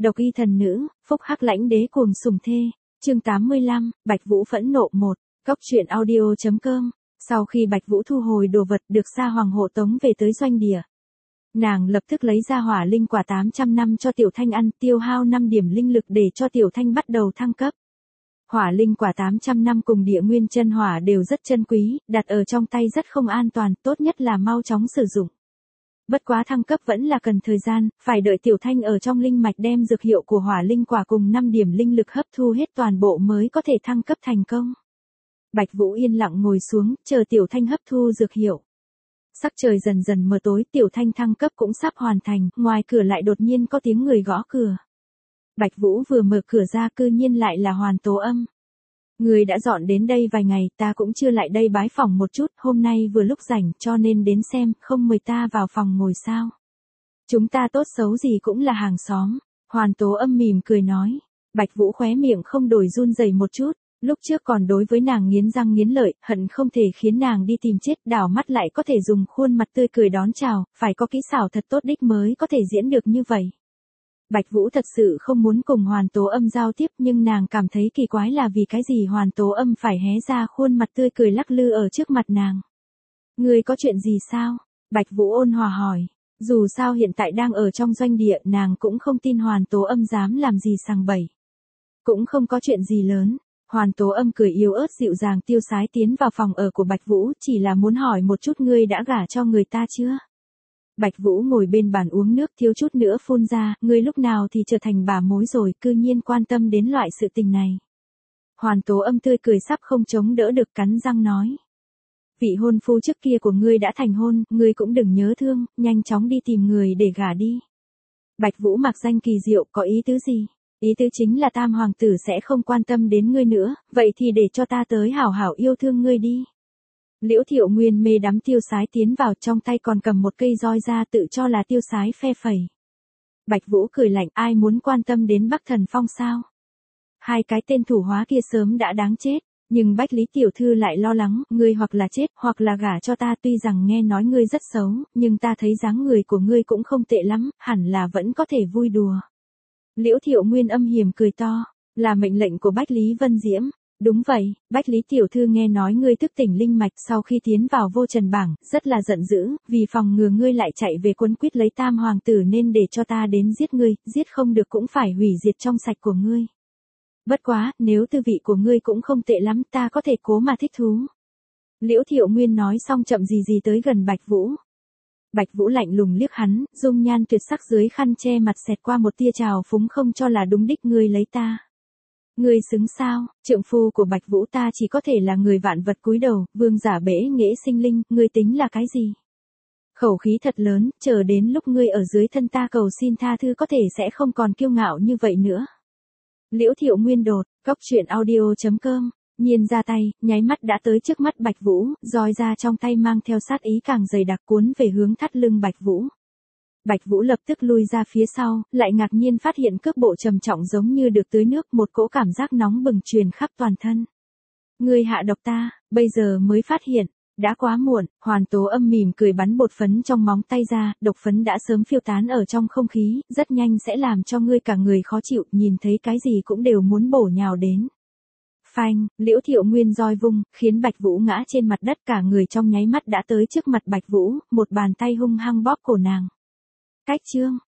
Độc y thần nữ, phúc hắc lãnh đế cuồng sủng thê. Chương 85, Bạch Vũ phẫn nộ 1. Cốc truyện audio.com. Sau khi Bạch Vũ thu hồi đồ vật được Sa Hoàng hộ tống về tới doanh địa, nàng lập tức lấy ra hỏa linh quả 800 năm cho Tiểu Thanh ăn, tiêu hao 5 điểm linh lực để cho Tiểu Thanh bắt đầu thăng cấp. Hỏa linh quả 800 năm cùng địa nguyên chân hỏa đều rất chân quý, đặt ở trong tay rất không an toàn, tốt nhất là mau chóng sử dụng. Bất quá thăng cấp vẫn là cần thời gian, phải đợi Tiểu Thanh ở trong linh mạch đem dược hiệu của hỏa linh quả cùng 5 điểm linh lực hấp thu hết toàn bộ mới có thể thăng cấp thành công. Bạch Vũ yên lặng ngồi xuống, chờ Tiểu Thanh hấp thu dược hiệu. Sắc trời dần dần mờ tối, Tiểu Thanh thăng cấp cũng sắp hoàn thành, ngoài cửa lại đột nhiên có tiếng người gõ cửa. Bạch Vũ vừa mở cửa ra cư nhiên lại là Hoàn Tố Âm. Người đã dọn đến đây vài ngày, ta cũng chưa lại đây bái phỏng một chút, hôm nay vừa lúc rảnh cho nên đến xem, không mời ta vào phòng ngồi sao. Chúng ta tốt xấu gì cũng là hàng xóm. Hoàn Tố Âm mỉm cười nói. Bạch Vũ khóe miệng không đổi run rẩy một chút, lúc trước còn đối với nàng nghiến răng nghiến lợi, hận không thể khiến nàng đi tìm chết, đảo mắt lại có thể dùng khuôn mặt tươi cười đón chào, phải có kỹ xảo thật tốt đích mới có thể diễn được như vậy. Bạch Vũ thật sự không muốn cùng Hoàn Tố Âm giao tiếp, nhưng nàng cảm thấy kỳ quái là vì cái gì Hoàn Tố Âm phải hé ra khuôn mặt tươi cười lắc lư ở trước mặt nàng. Ngươi có chuyện gì sao? Bạch Vũ ôn hòa hỏi. Dù sao hiện tại đang ở trong doanh địa, nàng cũng không tin Hoàn Tố Âm dám làm gì sằng bậy. Cũng không có chuyện gì lớn. Hoàn Tố Âm cười yếu ớt dịu dàng tiêu sái tiến vào phòng ở của Bạch Vũ, chỉ là muốn hỏi một chút ngươi đã gả cho người ta chưa? Bạch Vũ ngồi bên bàn uống nước thiếu chút nữa phun ra, ngươi lúc nào thì trở thành bà mối rồi, cư nhiên quan tâm đến loại sự tình này. Hoàn Tố Âm tươi cười sắp không chống đỡ được cắn răng nói. Vị hôn phu trước kia của ngươi đã thành hôn, ngươi cũng đừng nhớ thương, nhanh chóng đi tìm người để gả đi. Bạch Vũ mặc danh kỳ diệu, có ý tứ gì? Ý tứ chính là Tam hoàng tử sẽ không quan tâm đến ngươi nữa, vậy thì để cho ta tới hảo hảo yêu thương ngươi đi. Liễu Thiệu Nguyên mê đắm tiêu sái tiến vào, trong tay còn cầm một cây roi ra tự cho là tiêu sái phe phẩy. Bạch Vũ cười lạnh, ai muốn quan tâm đến Bắc Thần Phong sao? Hai cái tên thủ hóa kia sớm đã đáng chết, nhưng Bách Lý tiểu thư lại lo lắng, ngươi hoặc là chết hoặc là gả cho ta, tuy rằng nghe nói ngươi rất xấu, nhưng ta thấy dáng người của ngươi cũng không tệ lắm, hẳn là vẫn có thể vui đùa. Liễu Thiệu Nguyên âm hiểm cười to, là mệnh lệnh của Bách Lý Vân Diễm. Đúng vậy, Bách Lý tiểu thư nghe nói ngươi thức tỉnh linh mạch sau khi tiến vào vô trần bảng, rất là giận dữ, vì phòng ngừa ngươi lại chạy về quân quyết lấy Tam hoàng tử nên để cho ta đến giết ngươi, giết không được cũng phải hủy diệt trong sạch của ngươi. Bất quá, nếu tư vị của ngươi cũng không tệ lắm, ta có thể cố mà thích thú. Liễu Thiệu Nguyên nói xong chậm gì gì tới gần Bạch Vũ. Bạch Vũ lạnh lùng liếc hắn, dung nhan tuyệt sắc dưới khăn che mặt xẹt qua một tia trào phúng, không cho là đúng đích ngươi lấy ta. Ngươi xứng sao? Trượng phu của Bạch Vũ ta chỉ có thể là người vạn vật cúi đầu, vương giả bể nghệ sinh linh, ngươi tính là cái gì? Khẩu khí thật lớn, chờ đến lúc ngươi ở dưới thân ta cầu xin tha thứ có thể sẽ không còn kiêu ngạo như vậy nữa. Liễu Thiệu Nguyên đột, cốc truyện audio.com, nhiên ra tay, nháy mắt đã tới trước mắt Bạch Vũ, roi ra trong tay mang theo sát ý càng dày đặc cuốn về hướng thắt lưng Bạch Vũ. Bạch Vũ lập tức lui ra phía sau, lại ngạc nhiên phát hiện cước bộ trầm trọng giống như được tưới nước, một cỗ cảm giác nóng bừng truyền khắp toàn thân. Ngươi hạ độc ta, bây giờ mới phát hiện, đã quá muộn. Hoàn Tố Âm mỉm cười bắn bột phấn trong móng tay ra, độc phấn đã sớm phiêu tán ở trong không khí, rất nhanh sẽ làm cho ngươi cả người khó chịu, nhìn thấy cái gì cũng đều muốn bổ nhào đến. Phanh, Liễu Thiệu Nguyên roi vung, khiến Bạch Vũ ngã trên mặt đất, cả người trong nháy mắt đã tới trước mặt Bạch Vũ, một bàn tay hung hăng bóp cổ nàng. Cách chương,